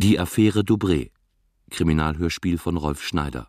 Die Affäre Daubrée. Kriminalhörspiel von Rolf Schneider.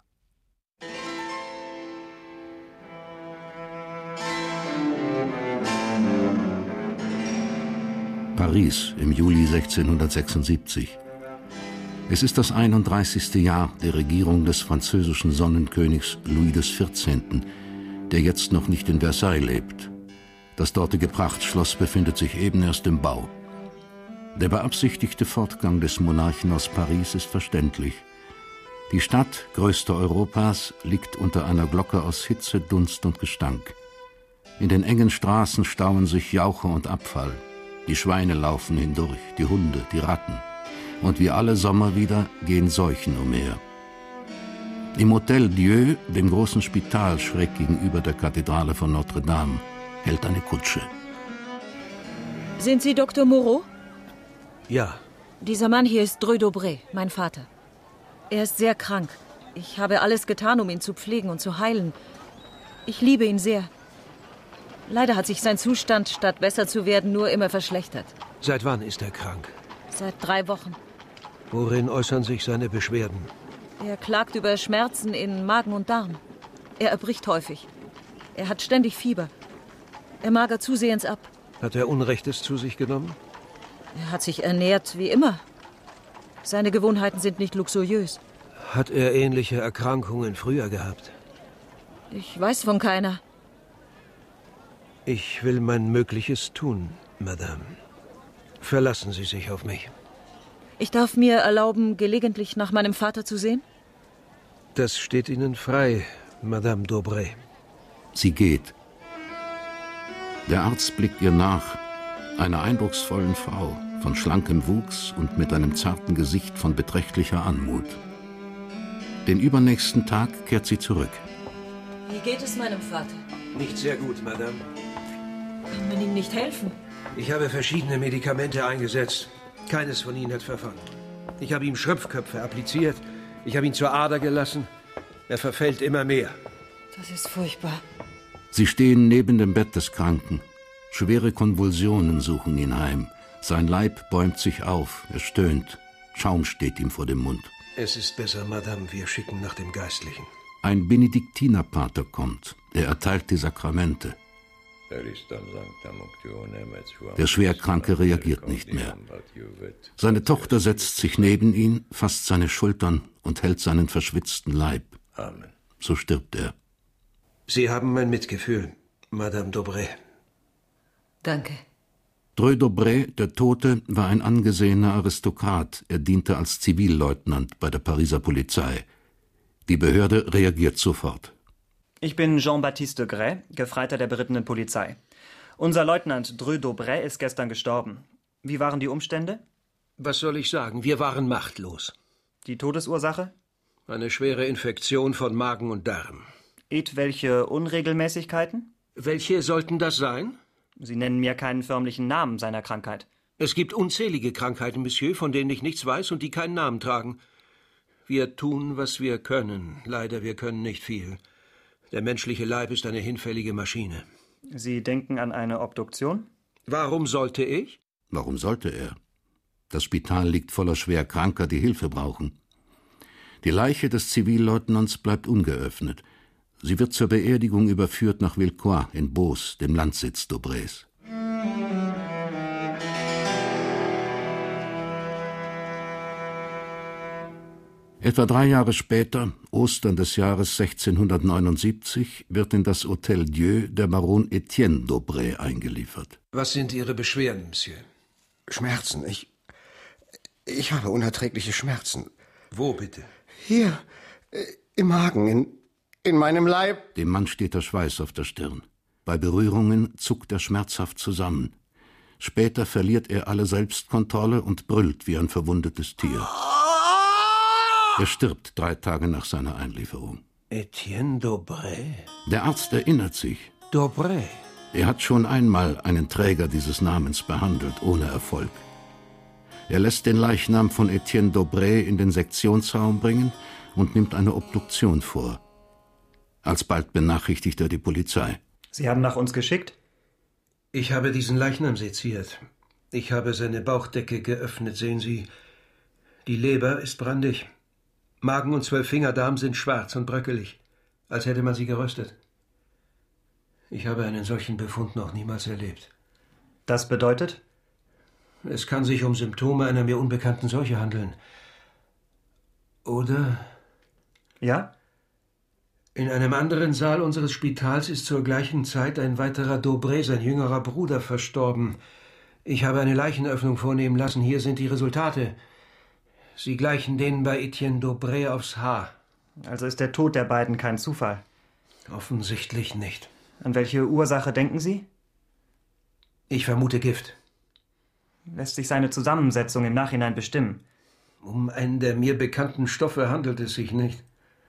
Paris im Juli 1676. Es ist das 31. Jahr der Regierung des französischen Sonnenkönigs Louis XIV., der jetzt noch nicht in Versailles lebt. Das dortige Prachtschloss befindet sich eben erst im Bau. Der beabsichtigte Fortgang des Monarchen aus Paris ist verständlich. Die Stadt, größte Europas, liegt unter einer Glocke aus Hitze, Dunst und Gestank. In den engen Straßen stauen sich Jauche und Abfall. Die Schweine laufen hindurch, die Hunde, die Ratten. Und wie alle Sommer wieder gehen Seuchen umher. Im Hôtel Dieu, dem großen Spital schräg gegenüber der Kathedrale von Notre Dame, hält eine Kutsche. Sind Sie Dr. Moreau? Ja. Dieser Mann hier ist Dreux Daubrée, mein Vater. Er ist sehr krank. Ich habe alles getan, um ihn zu pflegen und zu heilen. Ich liebe ihn sehr. Leider hat sich sein Zustand, statt besser zu werden, nur immer verschlechtert. Seit wann ist er krank? Seit 3 Wochen. Worin äußern sich seine Beschwerden? Er klagt über Schmerzen in Magen und Darm. Er erbricht häufig. Er hat ständig Fieber. Er magert zusehends ab. Hat er Unrechtes zu sich genommen? Er hat sich ernährt wie immer. Seine Gewohnheiten sind nicht luxuriös. Hat er ähnliche Erkrankungen früher gehabt? Ich weiß von keiner. Ich will mein Mögliches tun, Madame. Verlassen Sie sich auf mich. Ich darf mir erlauben, gelegentlich nach meinem Vater zu sehen? Das steht Ihnen frei, Madame Daubrée. Sie geht. Der Arzt blickt ihr nach, einer eindrucksvollen Frau, von schlankem Wuchs und mit einem zarten Gesicht von beträchtlicher Anmut. Den übernächsten Tag kehrt sie zurück. Wie geht es meinem Vater? Nicht sehr gut, Madame. Kann man ihm nicht helfen? Ich habe verschiedene Medikamente eingesetzt. Keines von ihnen hat Verfall. Ich habe ihm Schröpfköpfe appliziert. Ich habe ihn zur Ader gelassen. Er verfällt immer mehr. Das ist furchtbar. Sie stehen neben dem Bett des Kranken. Schwere Konvulsionen suchen ihn heim. Sein Leib bäumt sich auf, er stöhnt. Schaum steht ihm vor dem Mund. Es ist besser, Madame, wir schicken nach dem Geistlichen. Ein Benediktinerpater kommt. Er erteilt die Sakramente. Der Schwerkranke reagiert nicht mehr. Seine Tochter setzt sich neben ihn, fasst seine Schultern und hält seinen verschwitzten Leib. Amen. So stirbt er. Sie haben mein Mitgefühl, Madame Daubrée. Danke. Dreux Daubrée, der Tote, war ein angesehener Aristokrat. Er diente als Zivilleutnant bei der Pariser Polizei. Die Behörde reagiert sofort. Ich bin Jean-Baptiste Gray, Gefreiter der berittenen Polizei. Unser Leutnant Dreux Daubrée ist gestern gestorben. Wie waren die Umstände? Was soll ich sagen? Wir waren machtlos. Die Todesursache? Eine schwere Infektion von Magen und Darm. Etwelche Unregelmäßigkeiten? Welche sollten das sein? Sie nennen mir keinen förmlichen Namen seiner Krankheit. Es gibt unzählige Krankheiten, Monsieur, von denen ich nichts weiß und die keinen Namen tragen. Wir tun, was wir können. Leider, wir können nicht viel. Der menschliche Leib ist eine hinfällige Maschine. Sie denken an eine Obduktion? Warum sollte ich? Warum sollte er? Das Spital liegt voller Schwerkranker, die Hilfe brauchen. Die Leiche des Zivilleutnants bleibt ungeöffnet. Sie wird zur Beerdigung überführt nach Villequois in Beauce, dem Landsitz Daubrés. Etwa 3 Jahre später, Ostern des Jahres 1679, wird in das Hôtel Dieu der Baron Etienne Daubrée eingeliefert. Was sind Ihre Beschwerden, Monsieur? Schmerzen. Ich habe unerträgliche Schmerzen. Wo bitte? Hier, im Magen, in meinem Leib. Dem Mann steht der Schweiß auf der Stirn. Bei Berührungen zuckt er schmerzhaft zusammen. Später verliert er alle Selbstkontrolle und brüllt wie ein verwundetes Tier. Er stirbt 3 Tage nach seiner Einlieferung. Etienne Daubrée? Der Arzt erinnert sich. Daubrée? Er hat schon einmal einen Träger dieses Namens behandelt, ohne Erfolg. Er lässt den Leichnam von Etienne Daubrée in den Sektionsraum bringen und nimmt eine Obduktion vor. Alsbald benachrichtigt er die Polizei. Sie haben nach uns geschickt? Ich habe diesen Leichnam seziert. Ich habe seine Bauchdecke geöffnet, sehen Sie. Die Leber ist brandig. Magen und 12 Fingerdarm sind schwarz und bröckelig, als hätte man sie geröstet. Ich habe einen solchen Befund noch niemals erlebt. Das bedeutet? Es kann sich um Symptome einer mir unbekannten Seuche handeln. Oder? Ja? In einem anderen Saal unseres Spitals ist zur gleichen Zeit ein weiterer Dobré, sein jüngerer Bruder, verstorben. Ich habe eine Leichenöffnung vornehmen lassen. Hier sind die Resultate. Sie gleichen denen bei Etienne Dobré aufs Haar. Also ist der Tod der beiden kein Zufall? Offensichtlich nicht. An welche Ursache denken Sie? Ich vermute Gift. Lässt sich seine Zusammensetzung im Nachhinein bestimmen? Um einen der mir bekannten Stoffe handelt es sich nicht.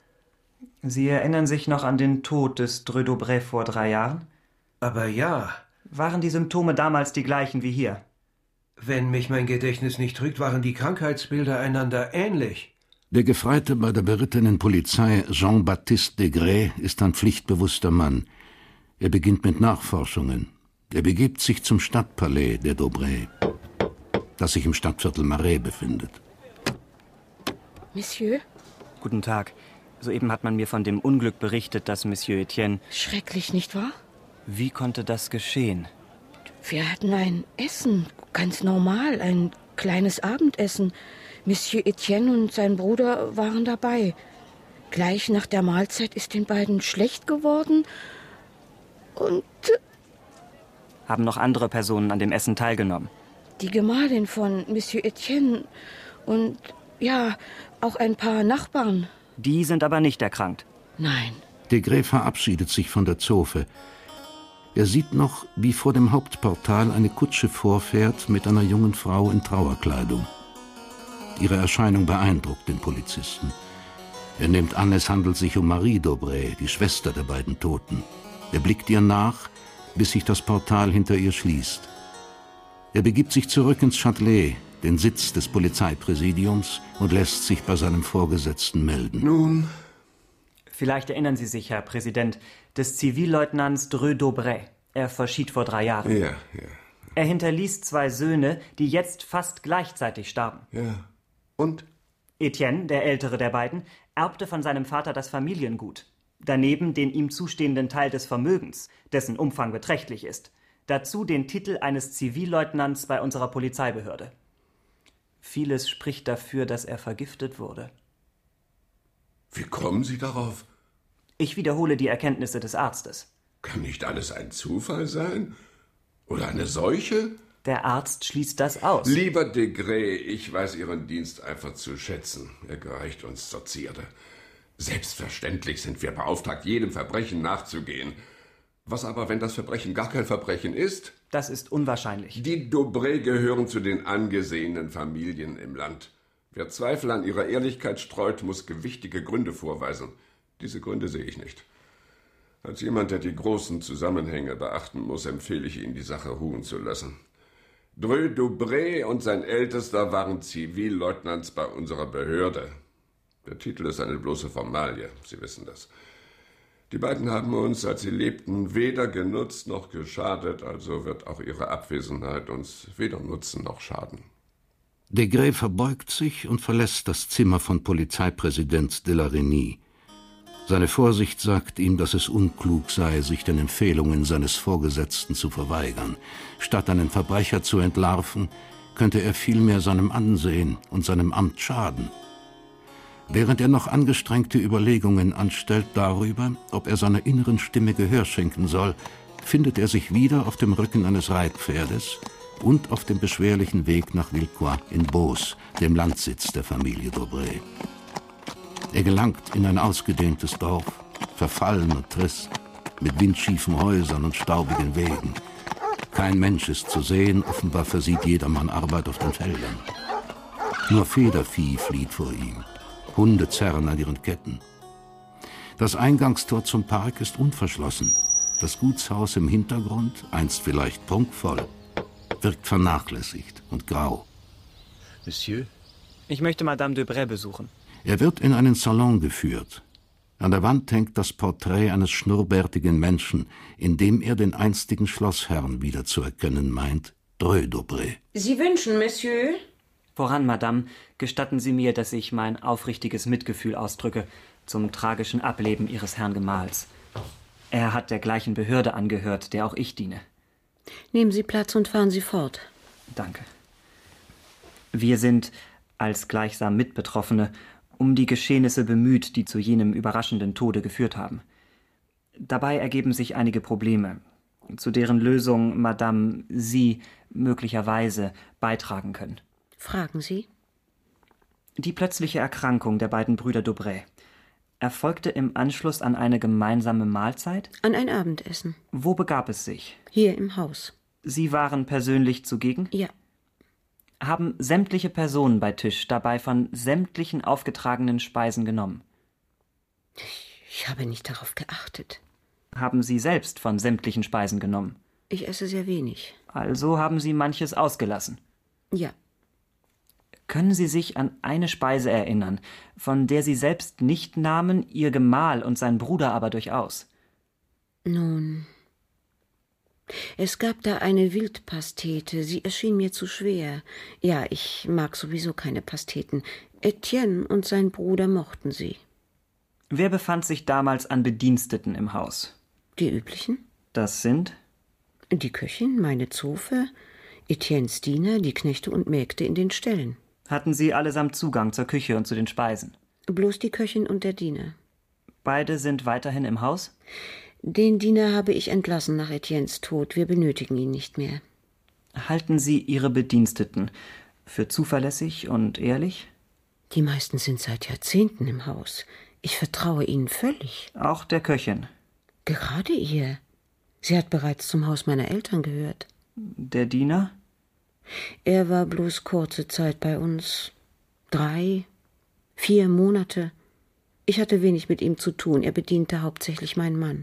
Sie erinnern sich noch an den Tod des Dreux d'Aubray vor 3 Jahren? Aber ja. Waren die Symptome damals die gleichen wie hier? Wenn mich mein Gedächtnis nicht trügt, waren die Krankheitsbilder einander ähnlich. Der Gefreite bei der berittenen Polizei Jean-Baptiste Degré ist ein pflichtbewusster Mann. Er beginnt mit Nachforschungen. Er begibt sich zum Stadtpalais der Dobré, das sich im Stadtviertel Marais befindet. Monsieur? Guten Tag. Soeben hat man mir von dem Unglück berichtet, dass Monsieur Etienne... Schrecklich, nicht wahr? Wie konnte das geschehen? Wir hatten ein Essen, ganz normal, ein kleines Abendessen. Monsieur Etienne und sein Bruder waren dabei. Gleich nach der Mahlzeit ist den beiden schlecht geworden und... Haben noch andere Personen an dem Essen teilgenommen? Die Gemahlin von Monsieur Etienne und, ja, auch ein paar Nachbarn. Die sind aber nicht erkrankt? Nein. Degré verabschiedet sich von der Zofe. Er sieht noch, wie vor dem Hauptportal eine Kutsche vorfährt mit einer jungen Frau in Trauerkleidung. Ihre Erscheinung beeindruckt den Polizisten. Er nimmt an, es handelt sich um Marie Dobré, die Schwester der beiden Toten. Er blickt ihr nach, bis sich das Portal hinter ihr schließt. Er begibt sich zurück ins Châtelet, den Sitz des Polizeipräsidiums, und lässt sich bei seinem Vorgesetzten melden. Nun? Vielleicht erinnern Sie sich, Herr Präsident, des Zivilleutnants Dreux d'Aubray. Er verschied vor 3 Jahren. Ja. Er hinterließ 2 Söhne, die jetzt fast gleichzeitig starben. Ja. Und? Etienne, der ältere der beiden, erbte von seinem Vater das Familiengut. Daneben den ihm zustehenden Teil des Vermögens, dessen Umfang beträchtlich ist. Dazu den Titel eines Zivilleutnants bei unserer Polizeibehörde. Vieles spricht dafür, dass er vergiftet wurde. Wie kommen Sie darauf? Ich wiederhole die Erkenntnisse des Arztes. Kann nicht alles ein Zufall sein? Oder eine Seuche? Der Arzt schließt das aus. Lieber Degré, ich weiß Ihren Dienst einfach zu schätzen. Er gereicht uns zur Zierde. Selbstverständlich sind wir beauftragt, jedem Verbrechen nachzugehen. Was aber, wenn das Verbrechen gar kein Verbrechen ist? Das ist unwahrscheinlich. Die Dobré gehören zu den angesehenen Familien im Land. Wer Zweifel an ihrer Ehrlichkeit streut, muss gewichtige Gründe vorweisen. Diese Gründe sehe ich nicht. Als jemand, der die großen Zusammenhänge beachten muss, empfehle ich Ihnen, die Sache ruhen zu lassen. Dreux d'Aubray und sein Ältester waren Zivilleutnants bei unserer Behörde. Der Titel ist eine bloße Formalie, Sie wissen das. Die beiden haben uns, als sie lebten, weder genutzt noch geschadet, also wird auch ihre Abwesenheit uns weder nutzen noch schaden. Degré verbeugt sich und verlässt das Zimmer von Polizeipräsident de la Reynie. Seine Vorsicht sagt ihm, dass es unklug sei, sich den Empfehlungen seines Vorgesetzten zu verweigern. Statt einen Verbrecher zu entlarven, könnte er vielmehr seinem Ansehen und seinem Amt schaden. Während er noch angestrengte Überlegungen anstellt darüber, ob er seiner inneren Stimme Gehör schenken soll, findet er sich wieder auf dem Rücken eines Reitpferdes und auf dem beschwerlichen Weg nach Villequois in Beauce, dem Landsitz der Familie Dobré. Er gelangt in ein ausgedehntes Dorf, verfallen und trist, mit windschiefen Häusern und staubigen Wegen. Kein Mensch ist zu sehen, offenbar versieht jedermann Arbeit auf den Feldern. Nur Federvieh flieht vor ihm. Hunde zerren an ihren Ketten. Das Eingangstor zum Park ist unverschlossen. Das Gutshaus im Hintergrund, einst vielleicht prunkvoll, wirkt vernachlässigt und grau. Monsieur? Ich möchte Madame Debré besuchen. Er wird in einen Salon geführt. An der Wand hängt das Porträt eines schnurrbärtigen Menschen, in dem er den einstigen Schlossherrn wiederzuerkennen meint, Dreux d'Aubray. Sie wünschen, Monsieur? Voran, Madame, gestatten Sie mir, dass ich mein aufrichtiges Mitgefühl ausdrücke zum tragischen Ableben Ihres Herrn Gemahls. Er hat der gleichen Behörde angehört, der auch ich diene. Nehmen Sie Platz und fahren Sie fort. Danke. Wir sind, als gleichsam Mitbetroffene, um die Geschehnisse bemüht, die zu jenem überraschenden Tode geführt haben. Dabei ergeben sich einige Probleme, zu deren Lösung, Madame, Sie möglicherweise beitragen können. Fragen Sie. Die plötzliche Erkrankung der beiden Brüder Daubrey erfolgte im Anschluss an eine gemeinsame Mahlzeit? An ein Abendessen. Wo begab es sich? Hier im Haus. Sie waren persönlich zugegen? Ja. Haben sämtliche Personen bei Tisch dabei von sämtlichen aufgetragenen Speisen genommen? Ich habe nicht darauf geachtet. Haben Sie selbst von sämtlichen Speisen genommen? Ich esse sehr wenig. Also haben Sie manches ausgelassen? Ja. Können Sie sich an eine Speise erinnern, von der Sie selbst nicht nahmen, Ihr Gemahl und sein Bruder aber durchaus? Nun, es gab da eine Wildpastete, sie erschien mir zu schwer. Ja, ich mag sowieso keine Pasteten. Etienne und sein Bruder mochten sie. Wer befand sich damals an Bediensteten im Haus? Die üblichen? Das sind? Die Köchin, meine Zofe, Etiennes Diener, die Knechte und Mägde in den Ställen. Hatten Sie allesamt Zugang zur Küche und zu den Speisen? Bloß die Köchin und der Diener. Beide sind weiterhin im Haus? Den Diener habe ich entlassen nach Etiennes Tod. Wir benötigen ihn nicht mehr. Halten Sie Ihre Bediensteten für zuverlässig und ehrlich? Die meisten sind seit Jahrzehnten im Haus. Ich vertraue ihnen völlig. Auch der Köchin? Gerade ihr. Sie hat bereits zum Haus meiner Eltern gehört. Der Diener? Er war bloß kurze Zeit bei uns. 3, 4 Monate. Ich hatte wenig mit ihm zu tun. Er bediente hauptsächlich meinen Mann.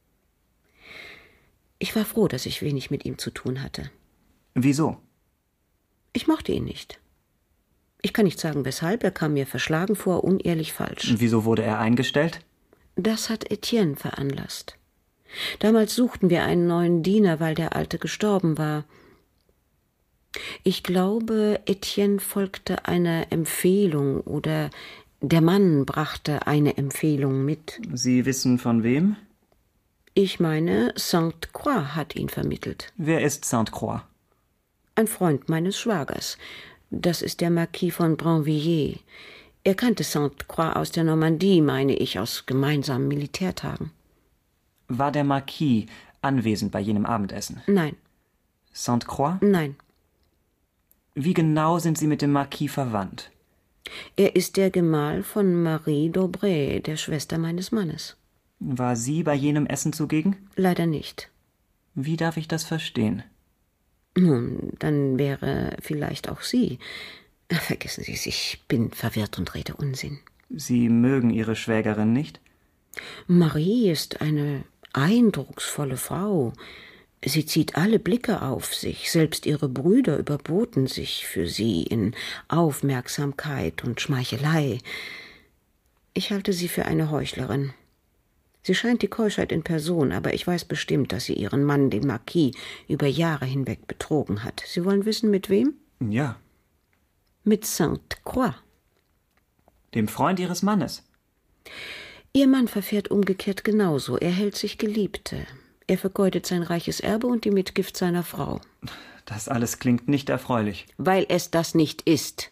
Ich war froh, dass ich wenig mit ihm zu tun hatte. Wieso? Ich mochte ihn nicht. Ich kann nicht sagen, weshalb. Er kam mir verschlagen vor, unehrlich falsch. Wieso wurde er eingestellt? Das hat Etienne veranlasst. Damals suchten wir einen neuen Diener, weil der alte gestorben war. Ich glaube, Etienne folgte einer Empfehlung oder der Mann brachte eine Empfehlung mit. Sie wissen von wem? Ich meine, Sainte-Croix hat ihn vermittelt. Wer ist Sainte-Croix? Ein Freund meines Schwagers. Das ist der Marquis von Brinvilliers. Er kannte Sainte-Croix aus der Normandie, meine ich, aus gemeinsamen Militärtagen. War der Marquis anwesend bei jenem Abendessen? Nein. Sainte-Croix? Nein. Wie genau sind Sie mit dem Marquis verwandt? Er ist der Gemahl von Marie Daubrey, der Schwester meines Mannes. War sie bei jenem Essen zugegen? Leider nicht. Wie darf ich das verstehen? Nun, dann wäre vielleicht auch sie. Vergessen Sie es, ich bin verwirrt und rede Unsinn. Sie mögen Ihre Schwägerin nicht? Marie ist eine eindrucksvolle Frau. Sie zieht alle Blicke auf sich, selbst ihre Brüder überboten sich für sie in Aufmerksamkeit und Schmeichelei. Ich halte sie für eine Heuchlerin. Sie scheint die Keuschheit in Person, aber ich weiß bestimmt, dass sie ihren Mann, den Marquis, über Jahre hinweg betrogen hat. Sie wollen wissen, mit wem? Ja. Mit Sainte-Croix. Dem Freund Ihres Mannes? Ihr Mann verfährt umgekehrt genauso. Er hält sich Geliebte. Er vergeudet sein reiches Erbe und die Mitgift seiner Frau. Das alles klingt nicht erfreulich. Weil es das nicht ist.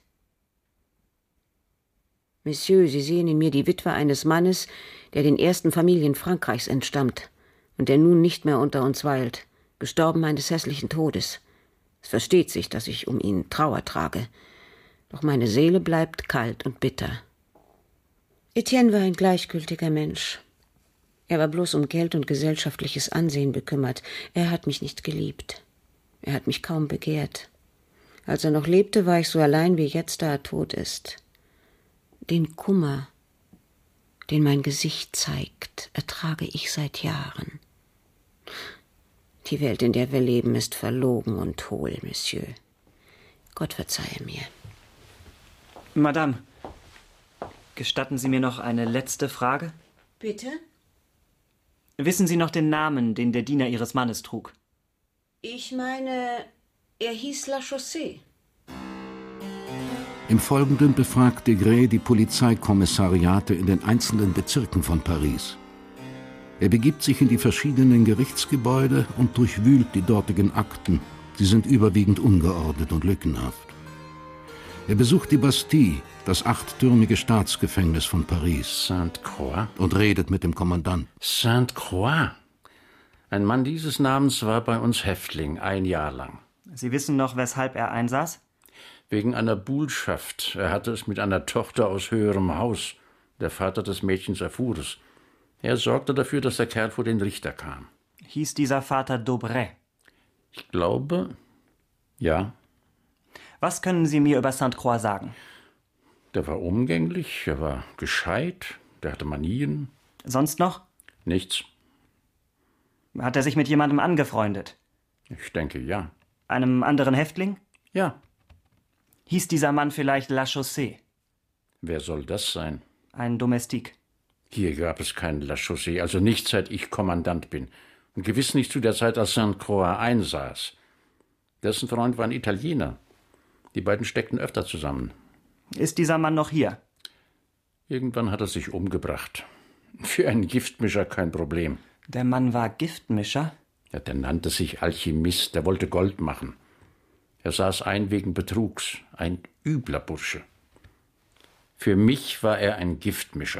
Monsieur, Sie sehen in mir die Witwe eines Mannes, der den ersten Familien Frankreichs entstammt und der nun nicht mehr unter uns weilt, gestorben eines hässlichen Todes. Es versteht sich, dass ich um ihn Trauer trage. Doch meine Seele bleibt kalt und bitter. Etienne war ein gleichgültiger Mensch. Er war bloß um Geld und gesellschaftliches Ansehen bekümmert. Er hat mich nicht geliebt. Er hat mich kaum begehrt. Als er noch lebte, war ich so allein wie jetzt, da er tot ist. Den Kummer, den mein Gesicht zeigt, ertrage ich seit Jahren. Die Welt, in der wir leben, ist verlogen und hohl, Monsieur. Gott verzeihe mir. Madame, gestatten Sie mir noch eine letzte Frage? Bitte? Wissen Sie noch den Namen, den der Diener Ihres Mannes trug? Ich meine, er hieß La Chaussée. Im Folgenden befragt Degré die Polizeikommissariate in den einzelnen Bezirken von Paris. Er begibt sich in die verschiedenen Gerichtsgebäude und durchwühlt die dortigen Akten. Sie sind überwiegend ungeordnet und lückenhaft. Er besucht die Bastille, das 8-türmige Staatsgefängnis von Paris. Sainte-Croix? Und redet mit dem Kommandant. Sainte-Croix? Ein Mann dieses Namens war bei uns Häftling, 1 Jahr lang. Sie wissen noch, weshalb er einsaß? Wegen einer Buhlschaft. Er hatte es mit einer Tochter aus höherem Haus. Der Vater des Mädchens erfuhr es. Er sorgte dafür, dass der Kerl vor den Richter kam. Hieß dieser Vater Daubray? Ich glaube, ja. Was können Sie mir über Sainte-Croix sagen? Der war umgänglich, er war gescheit, der hatte Manien. Sonst noch? Nichts. Hat er sich mit jemandem angefreundet? Ich denke, ja. Einem anderen Häftling? Ja. Hieß dieser Mann vielleicht Lachaussee? Wer soll das sein? Ein Domestik. Hier gab es keinen Lachaussee, also nicht seit ich Kommandant bin. Und gewiss nicht zu der Zeit, als Sainte-Croix einsaß. Dessen Freund war ein Italiener. Die beiden steckten öfter zusammen. Ist dieser Mann noch hier? Irgendwann hat er sich umgebracht. Für einen Giftmischer kein Problem. Der Mann war Giftmischer? Ja, der nannte sich Alchemist, der wollte Gold machen. Er saß ein wegen Betrugs, ein übler Bursche. Für mich war er ein Giftmischer.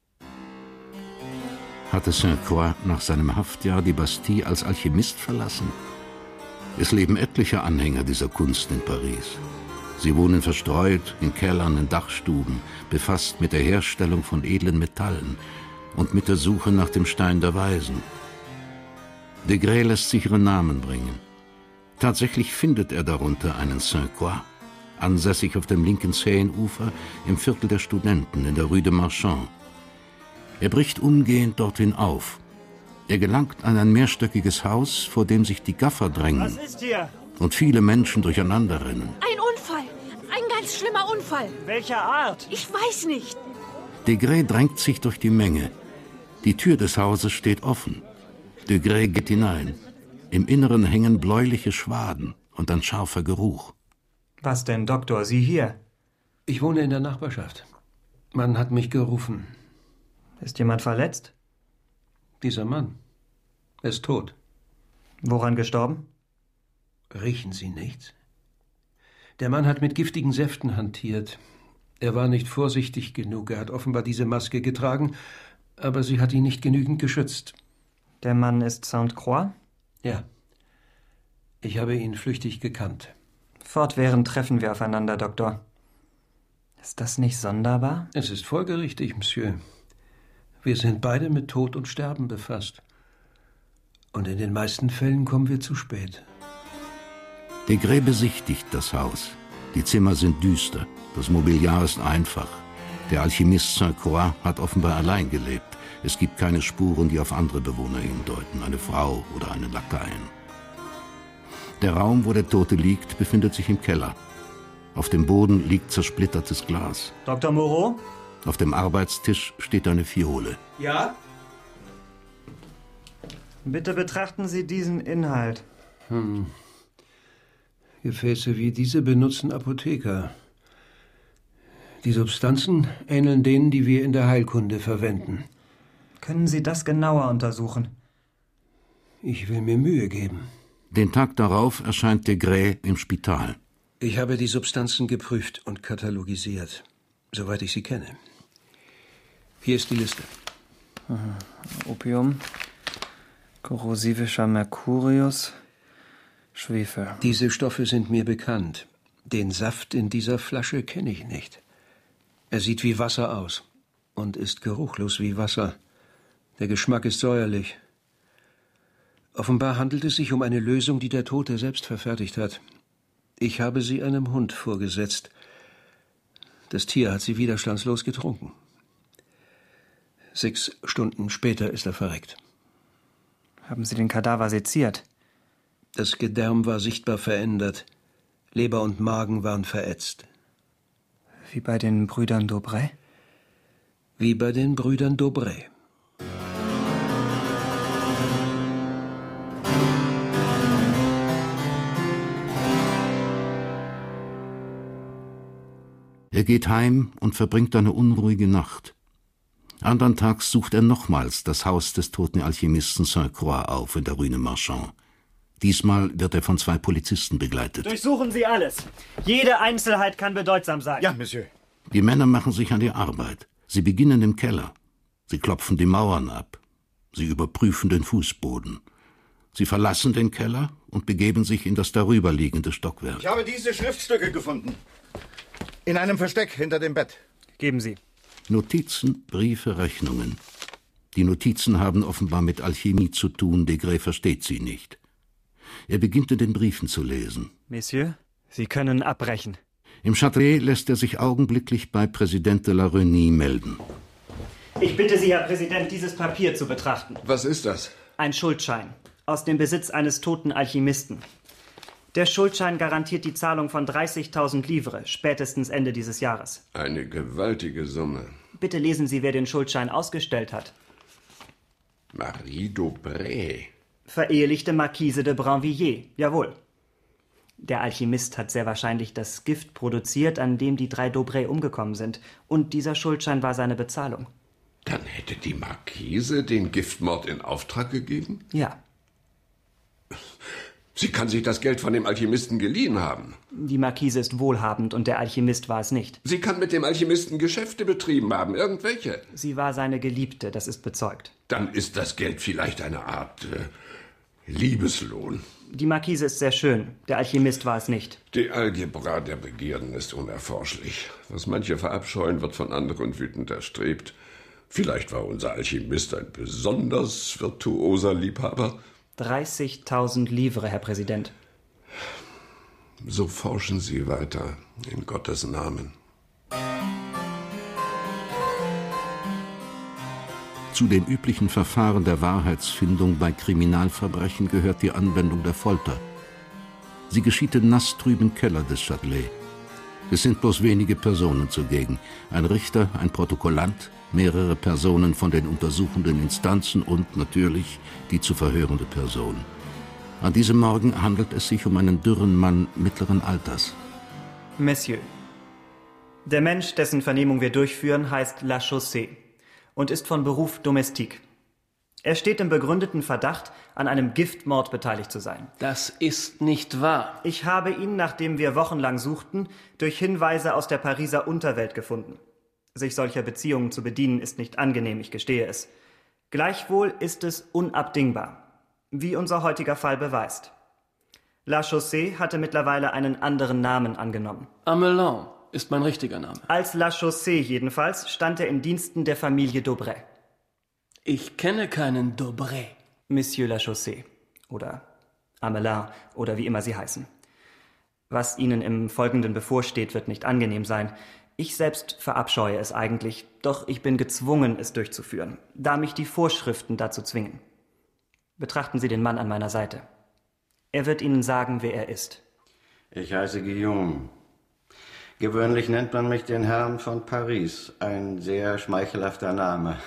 Hatte Sainte-Croix nach seinem Haftjahr die Bastille als Alchemist verlassen? Es leben etliche Anhänger dieser Kunst in Paris. Sie wohnen verstreut in Kellern, in Dachstuben, befasst mit der Herstellung von edlen Metallen und mit der Suche nach dem Stein der Weisen. Degré lässt sich ihren Namen bringen. Tatsächlich findet er darunter einen Sainte-Croix, ansässig auf dem linken Seine-Ufer im Viertel der Studenten in der Rue de Marchand. Er bricht umgehend dorthin auf. Er gelangt an ein mehrstöckiges Haus, vor dem sich die Gaffer drängen. Was ist hier? Und viele Menschen durcheinander rennen. Ein Unfall! Ein ganz schlimmer Unfall! Welcher Art? Ich weiß nicht. Degré drängt sich durch die Menge. Die Tür des Hauses steht offen. Degré geht hinein. Im Inneren hängen bläuliche Schwaden und ein scharfer Geruch. Was denn, Doktor? Sie hier? Ich wohne in der Nachbarschaft. Man hat mich gerufen. Ist jemand verletzt? Dieser Mann. Er ist tot. Woran gestorben? Riechen Sie nichts? Der Mann hat mit giftigen Säften hantiert. Er war nicht vorsichtig genug. Er hat offenbar diese Maske getragen, aber sie hat ihn nicht genügend geschützt. Der Mann ist Sainte-Croix? Ja. Ich habe ihn flüchtig gekannt. Fortwährend treffen wir aufeinander, Doktor. Ist das nicht sonderbar? Es ist folgerichtig, Monsieur. Wir sind beide mit Tod und Sterben befasst. Und in den meisten Fällen kommen wir zu spät. Degré besichtigt das Haus. Die Zimmer sind düster. Das Mobiliar ist einfach. Der Alchemist Sainte-Croix hat offenbar allein gelebt. Es gibt keine Spuren, die auf andere Bewohner hindeuten, eine Frau oder einen Lakaien. Der Raum, wo der Tote liegt, befindet sich im Keller. Auf dem Boden liegt zersplittertes Glas. Dr. Moreau? Auf dem Arbeitstisch steht eine Fiole. Ja? Bitte betrachten Sie diesen Inhalt. Gefäße wie diese benutzen Apotheker. Die Substanzen ähneln denen, die wir in der Heilkunde verwenden. Können Sie das genauer untersuchen? Ich will mir Mühe geben. Den Tag darauf erscheint Degré im Spital. Ich habe die Substanzen geprüft und katalogisiert, soweit ich sie kenne. Hier ist die Liste. Opium, korrosivischer Mercurius, Schwefel. Diese Stoffe sind mir bekannt. Den Saft in dieser Flasche kenne ich nicht. Er sieht wie Wasser aus und ist geruchlos wie Wasser. Der Geschmack ist säuerlich. Offenbar handelt es sich um eine Lösung, die der Tote selbst verfertigt hat. Ich habe sie einem Hund vorgesetzt. Das Tier hat sie widerstandslos getrunken. 6 Stunden später ist er verreckt. Haben Sie den Kadaver seziert? Das Gedärm war sichtbar verändert. Leber und Magen waren verätzt. Wie bei den Brüdern Daubray? Wie bei den Brüdern Daubray. Er geht heim und verbringt eine unruhige Nacht. Andern Tags sucht er nochmals das Haus des toten Alchemisten Sainte-Croix auf in der Rue Marchand. Diesmal wird er von 2 Polizisten begleitet. Durchsuchen Sie alles. Jede Einzelheit kann bedeutsam sein. Ja, Monsieur. Die Männer machen sich an die Arbeit. Sie beginnen im Keller. Sie klopfen die Mauern ab. Sie überprüfen den Fußboden. Sie verlassen den Keller und begeben sich in das darüberliegende Stockwerk. Ich habe diese Schriftstücke gefunden. In einem Versteck hinter dem Bett. Geben Sie. Notizen, Briefe, Rechnungen. Die Notizen haben offenbar mit Alchemie zu tun, Degré versteht sie nicht. Er beginnt in den Briefen zu lesen. Monsieur, Sie können abbrechen. Im Châtelet lässt er sich augenblicklich bei Präsident de la Reynie melden. Ich bitte Sie, Herr Präsident, dieses Papier zu betrachten. Was ist das? Ein Schuldschein aus dem Besitz eines toten Alchemisten. Der Schuldschein garantiert die Zahlung von 30.000 Livres, spätestens Ende dieses Jahres. Eine gewaltige Summe. Bitte lesen Sie, wer den Schuldschein ausgestellt hat. Marie d'Aubray. Verehelichte Marquise de Brinvilliers, jawohl. Der Alchemist hat sehr wahrscheinlich das Gift produziert, an dem die 3 d'Aubray umgekommen sind. Und dieser Schuldschein war seine Bezahlung. Dann hätte die Marquise den Giftmord in Auftrag gegeben? Ja. Sie kann sich das Geld von dem Alchemisten geliehen haben. Die Marquise ist wohlhabend und der Alchemist war es nicht. Sie kann mit dem Alchemisten Geschäfte betrieben haben, irgendwelche. Sie war seine Geliebte, das ist bezeugt. Dann ist das Geld vielleicht eine Art Liebeslohn. Die Marquise ist sehr schön, der Alchemist war es nicht. Die Algebra der Begierden ist unerforschlich. Was manche verabscheuen, wird von anderen wütend erstrebt. Vielleicht war unser Alchemist ein besonders virtuoser Liebhaber. 30.000 Livres, Herr Präsident. So forschen Sie weiter, in Gottes Namen. Zu den üblichen Verfahren der Wahrheitsfindung bei Kriminalverbrechen gehört die Anwendung der Folter. Sie geschieht im nasstrüben Keller des Châtelet. Es sind bloß wenige Personen zugegen. Ein Richter, ein Protokollant, mehrere Personen von den untersuchenden Instanzen und natürlich die zu verhörende Person. An diesem Morgen handelt es sich um einen dürren Mann mittleren Alters. Monsieur, der Mensch, dessen Vernehmung wir durchführen, heißt Lachaussee und ist von Beruf Domestik. Er steht im begründeten Verdacht, an einem Giftmord beteiligt zu sein. Das ist nicht wahr. Ich habe ihn, nachdem wir wochenlang suchten, durch Hinweise aus der Pariser Unterwelt gefunden. Sich solcher Beziehungen zu bedienen, ist nicht angenehm, ich gestehe es. Gleichwohl ist es unabdingbar, wie unser heutiger Fall beweist. Lachaussee hatte mittlerweile einen anderen Namen angenommen. Amelin ist mein richtiger Name. Als Lachaussee jedenfalls stand er in Diensten der Familie d'Aubray. Ich kenne keinen d'Aubray. Monsieur Lachaussee oder Amelin oder wie immer Sie heißen. Was Ihnen im Folgenden bevorsteht, wird nicht angenehm sein. Ich selbst verabscheue es eigentlich, doch ich bin gezwungen, es durchzuführen, da mich die Vorschriften dazu zwingen. Betrachten Sie den Mann an meiner Seite. Er wird Ihnen sagen, wer er ist. Ich heiße Guillaume. Gewöhnlich nennt man mich den Herrn von Paris. Ein sehr schmeichelhafter Name.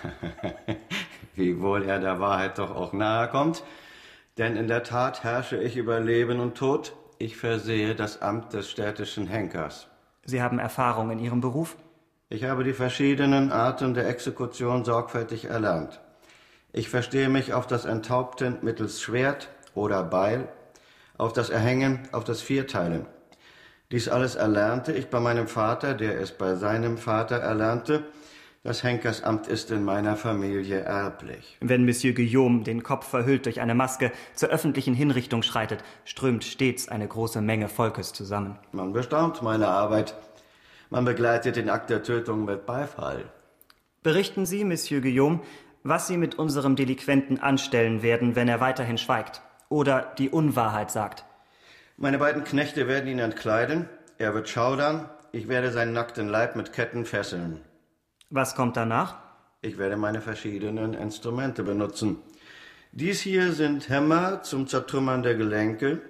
Wiewohl er der Wahrheit doch auch nahe kommt. Denn in der Tat herrsche ich über Leben und Tod. Ich versehe das Amt des städtischen Henkers. Sie haben Erfahrung in Ihrem Beruf? Ich habe die verschiedenen Arten der Exekution sorgfältig erlernt. Ich verstehe mich auf das Enthaupten mittels Schwert oder Beil, auf das Erhängen, auf das Vierteilen. Dies alles erlernte ich bei meinem Vater, der es bei seinem Vater erlernte. Das Henkersamt ist in meiner Familie erblich. Wenn Monsieur Guillaume, den Kopf verhüllt durch eine Maske, zur öffentlichen Hinrichtung schreitet, strömt stets eine große Menge Volkes zusammen. Man bestaunt meine Arbeit. Man begleitet den Akt der Tötung mit Beifall. Berichten Sie, Monsieur Guillaume, was Sie mit unserem Delinquenten anstellen werden, wenn er weiterhin schweigt oder die Unwahrheit sagt. Meine beiden Knechte werden ihn entkleiden. Er wird schaudern. Ich werde seinen nackten Leib mit Ketten fesseln. Was kommt danach? Ich werde meine verschiedenen Instrumente benutzen. Dies hier sind Hämmer zum Zertrümmern der Gelenke.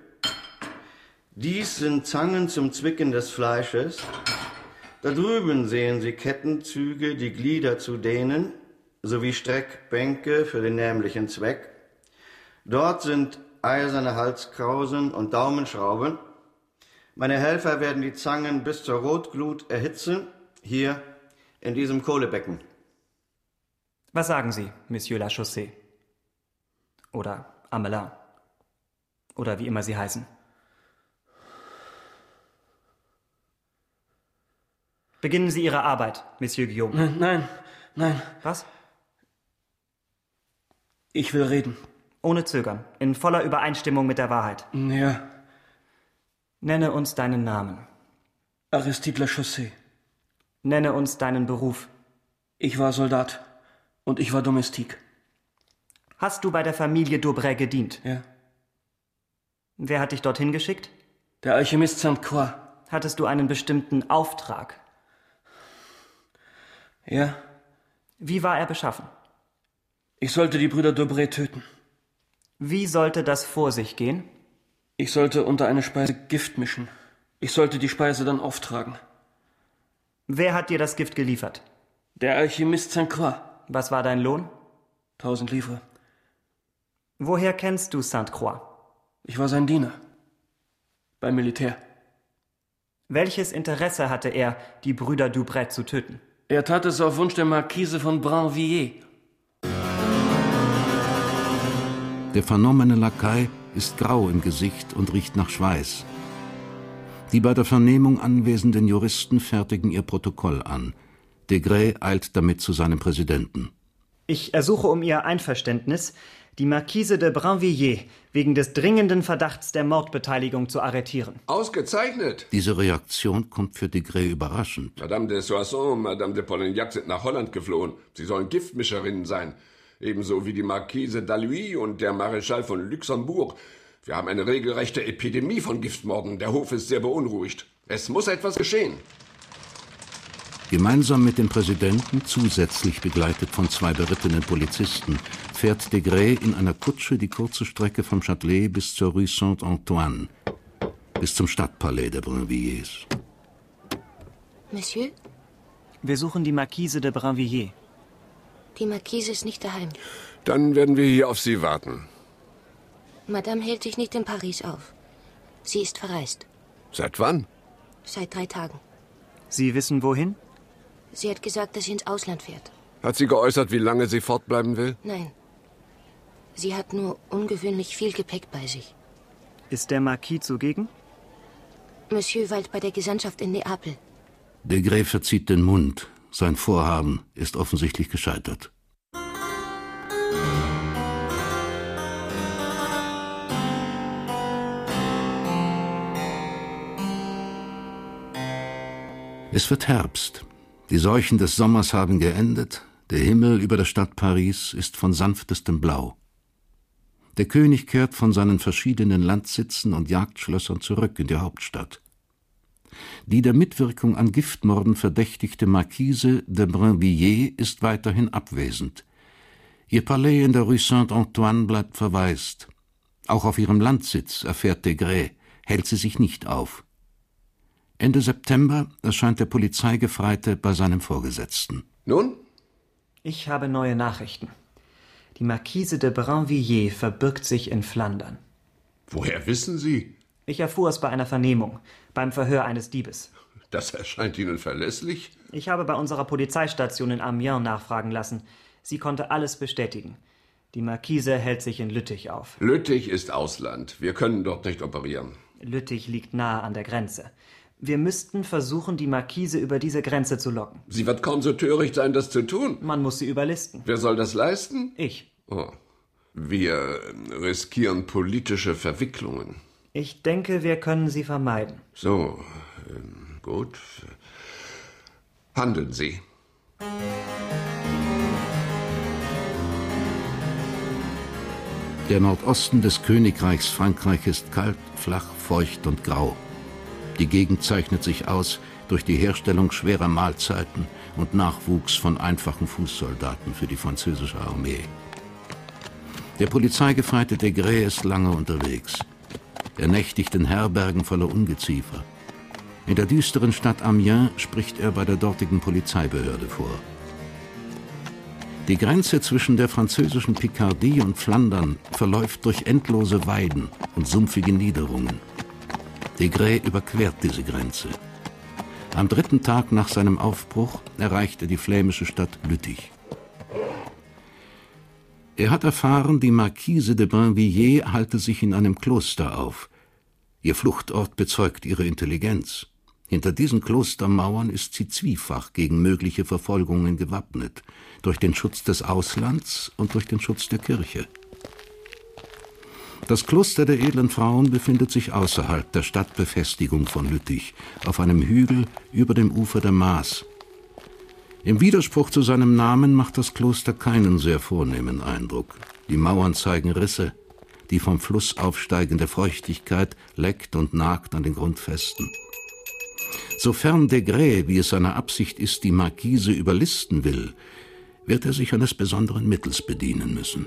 Dies sind Zangen zum Zwicken des Fleisches. Da drüben sehen Sie Kettenzüge, die Glieder zu dehnen, sowie Streckbänke für den nämlichen Zweck. Dort sind eiserne Halskrausen und Daumenschrauben. Meine Helfer werden die Zangen bis zur Rotglut erhitzen, hier in diesem Kohlebecken. Was sagen Sie, Monsieur Lachaussee? Oder Amelin? Oder wie immer Sie heißen. Beginnen Sie Ihre Arbeit, Monsieur Guillaume. Nein. Was? Ich will reden. Ohne Zögern, in voller Übereinstimmung mit der Wahrheit. Ja. Nenne uns deinen Namen. Aristide Lachaussee. Nenne uns deinen Beruf. Ich war Soldat und ich war Domestik. Hast du bei der Familie d'Aubray gedient? Ja. Wer hat dich dorthin geschickt? Der Alchemist Sainte Croix. Hattest du einen bestimmten Auftrag? Ja. Wie war er beschaffen? Ich sollte die Brüder d'Aubray töten. Wie sollte das vor sich gehen? Ich sollte unter eine Speise Gift mischen. Ich sollte die Speise dann auftragen. Wer hat dir das Gift geliefert? Der Alchemist Sainte Croix. Was war dein Lohn? 1000 Livres. Woher kennst du Sainte Croix? Ich war sein Diener. Beim Militär. Welches Interesse hatte er, die Brüder d'Aubray zu töten? Er tat es auf Wunsch der Marquise von Brinvilliers. Der vernommene Lakai ist grau im Gesicht und riecht nach Schweiß. Die bei der Vernehmung anwesenden Juristen fertigen ihr Protokoll an. Desgrais eilt damit zu seinem Präsidenten. Ich ersuche um Ihr Einverständnis, die Marquise de Brinvilliers wegen des dringenden Verdachts der Mordbeteiligung zu arretieren. Ausgezeichnet! Diese Reaktion kommt für Desgrais überraschend. Madame de Soissons und Madame de Polignac sind nach Holland geflohen. Sie sollen Giftmischerinnen sein. Ebenso wie die Marquise d'Alluy und der Maréchal von Luxembourg. Wir haben eine regelrechte Epidemie von Giftmorden. Der Hof ist sehr beunruhigt. Es muss etwas geschehen. Gemeinsam mit dem Präsidenten, zusätzlich begleitet von 2 berittenen Polizisten, fährt Desgrais in einer Kutsche die kurze Strecke vom Châtelet bis zur Rue Saint-Antoine, bis zum Stadtpalais der Brinvilliers. Monsieur? Wir suchen die Marquise de Brinvilliers. Die Marquise ist nicht daheim. Dann werden wir hier auf Sie warten. Madame hält sich nicht in Paris auf. Sie ist verreist. Seit wann? Seit 3 Tagen. Sie wissen wohin? Sie hat gesagt, dass sie ins Ausland fährt. Hat sie geäußert, wie lange sie fortbleiben will? Nein. Sie hat nur ungewöhnlich viel Gepäck bei sich. Ist der Marquis zugegen? Monsieur weilt bei der Gesandtschaft in Neapel. Desgrais verzieht den Mund. Sein Vorhaben ist offensichtlich gescheitert. Es wird Herbst. Die Seuchen des Sommers haben geendet. Der Himmel über der Stadt Paris ist von sanftestem Blau. Der König kehrt von seinen verschiedenen Landsitzen und Jagdschlössern zurück in die Hauptstadt. Die der Mitwirkung an Giftmorden verdächtigte Marquise de Brinvilliers ist weiterhin abwesend. Ihr Palais in der Rue Saint-Antoine bleibt verwaist. Auch auf ihrem Landsitz, erfährt Desgrais, hält sie sich nicht auf. Ende September erscheint der Polizeigefreite bei seinem Vorgesetzten. Nun? Ich habe neue Nachrichten. Die Marquise de Brinvilliers verbirgt sich in Flandern. Woher wissen Sie? Ich erfuhr es bei einer Vernehmung, beim Verhör eines Diebes. Das erscheint Ihnen verlässlich? Ich habe bei unserer Polizeistation in Amiens nachfragen lassen. Sie konnte alles bestätigen. Die Marquise hält sich in Lüttich auf. Lüttich ist Ausland. Wir können dort nicht operieren. Lüttich liegt nahe an der Grenze. Wir müssten versuchen, die Marquise über diese Grenze zu locken. Sie wird kaum so töricht sein, das zu tun. Man muss sie überlisten. Wer soll das leisten? Ich. Oh. Wir riskieren politische Verwicklungen. Ich denke, wir können sie vermeiden. So, gut. Handeln Sie. Der Nordosten des Königreichs Frankreich ist kalt, flach, feucht und grau. Die Gegend zeichnet sich aus durch die Herstellung schwerer Mahlzeiten und Nachwuchs von einfachen Fußsoldaten für die französische Armee. Der Polizeigefreite Desgrais ist lange unterwegs. Er nächtigt in Herbergen voller Ungeziefer. In der düsteren Stadt Amiens spricht er bei der dortigen Polizeibehörde vor. Die Grenze zwischen der französischen Picardie und Flandern verläuft durch endlose Weiden und sumpfige Niederungen. Degré überquert diese Grenze. Am 3. Tag nach seinem Aufbruch erreicht er die flämische Stadt Lüttich. Er hat erfahren, die Marquise de Brinvilliers halte sich in einem Kloster auf. Ihr Fluchtort bezeugt ihre Intelligenz. Hinter diesen Klostermauern ist sie zwiefach gegen mögliche Verfolgungen gewappnet, durch den Schutz des Auslands und durch den Schutz der Kirche. Das Kloster der edlen Frauen befindet sich außerhalb der Stadtbefestigung von Lüttich, auf einem Hügel über dem Ufer der Maas. Im Widerspruch zu seinem Namen macht das Kloster keinen sehr vornehmen Eindruck. Die Mauern zeigen Risse, die vom Fluss aufsteigende Feuchtigkeit leckt und nagt an den Grundfesten. Sofern Degré, wie es seine Absicht ist, die Marquise überlisten will, wird er sich eines besonderen Mittels bedienen müssen.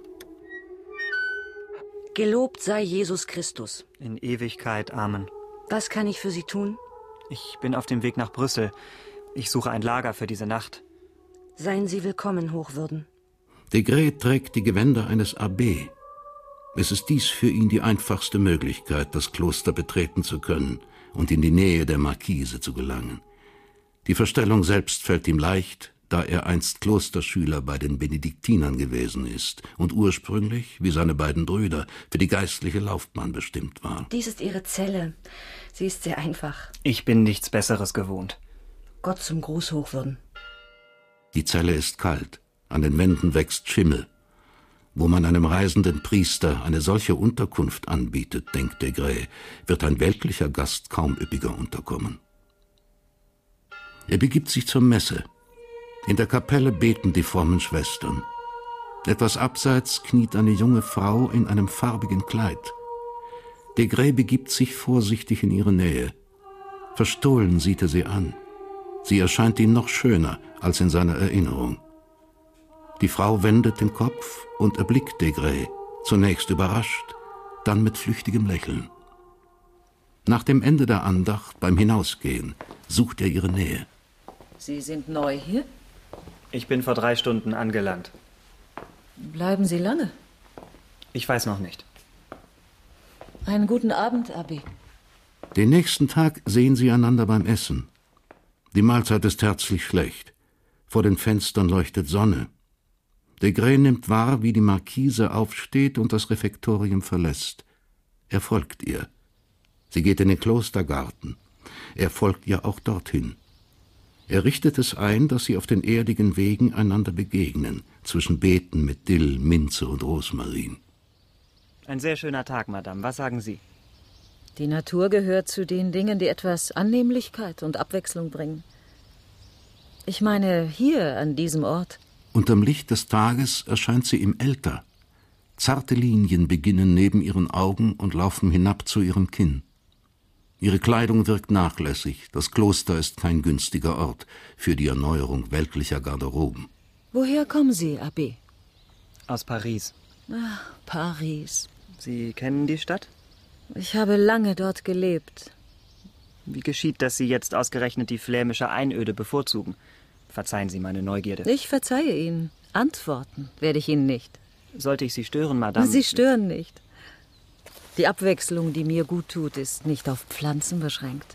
Gelobt sei Jesus Christus. In Ewigkeit, Amen. Was kann ich für Sie tun? Ich bin auf dem Weg nach Brüssel. Ich suche ein Lager für diese Nacht. Seien Sie willkommen, Hochwürden. Degré trägt die Gewänder eines Abbé. Es ist dies für ihn die einfachste Möglichkeit, das Kloster betreten zu können und in die Nähe der Marquise zu gelangen. Die Verstellung selbst fällt ihm leicht, da er einst Klosterschüler bei den Benediktinern gewesen ist und ursprünglich, wie seine beiden Brüder, für die geistliche Laufbahn bestimmt war. Dies ist Ihre Zelle. Sie ist sehr einfach. Ich bin nichts Besseres gewohnt. Gott zum Gruß, Hochwürden. Die Zelle ist kalt, an den Wänden wächst Schimmel. Wo man einem reisenden Priester eine solche Unterkunft anbietet, denkt Degré, wird ein weltlicher Gast kaum üppiger unterkommen. Er begibt sich zur Messe. In der Kapelle beten die frommen Schwestern. Etwas abseits kniet eine junge Frau in einem farbigen Kleid. Degré begibt sich vorsichtig in ihre Nähe. Verstohlen sieht er sie an. Sie erscheint ihm noch schöner als in seiner Erinnerung. Die Frau wendet den Kopf und erblickt Degré, zunächst überrascht, dann mit flüchtigem Lächeln. Nach dem Ende der Andacht, beim Hinausgehen, sucht er ihre Nähe. Sie sind neu hier? Ich bin vor 3 Stunden angelangt. Bleiben Sie lange? Ich weiß noch nicht. Einen guten Abend, Abbé. Den nächsten Tag sehen sie einander beim Essen. Die Mahlzeit ist herzlich schlecht. Vor den Fenstern leuchtet Sonne. Degré nimmt wahr, wie die Marquise aufsteht und das Refektorium verlässt. Er folgt ihr. Sie geht in den Klostergarten. Er folgt ihr auch dorthin. Er richtet es ein, dass sie auf den erdigen Wegen einander begegnen, zwischen Beeten mit Dill, Minze und Rosmarin. Ein sehr schöner Tag, Madame. Was sagen Sie? Die Natur gehört zu den Dingen, die etwas Annehmlichkeit und Abwechslung bringen. Ich meine, hier, an diesem Ort. Unterm Licht des Tages erscheint sie ihm älter. Zarte Linien beginnen neben ihren Augen und laufen hinab zu ihrem Kinn. Ihre Kleidung wirkt nachlässig. Das Kloster ist kein günstiger Ort für die Erneuerung weltlicher Garderoben. Woher kommen Sie, Abbé? Aus Paris. Ach, Paris. Sie kennen die Stadt? Ich habe lange dort gelebt. Wie geschieht, dass Sie jetzt ausgerechnet die flämische Einöde bevorzugen? Verzeihen Sie meine Neugierde. Ich verzeihe Ihnen. Antworten werde ich Ihnen nicht. Sollte ich Sie stören, Madame? Sie stören nicht. Die Abwechslung, die mir gut tut, ist nicht auf Pflanzen beschränkt.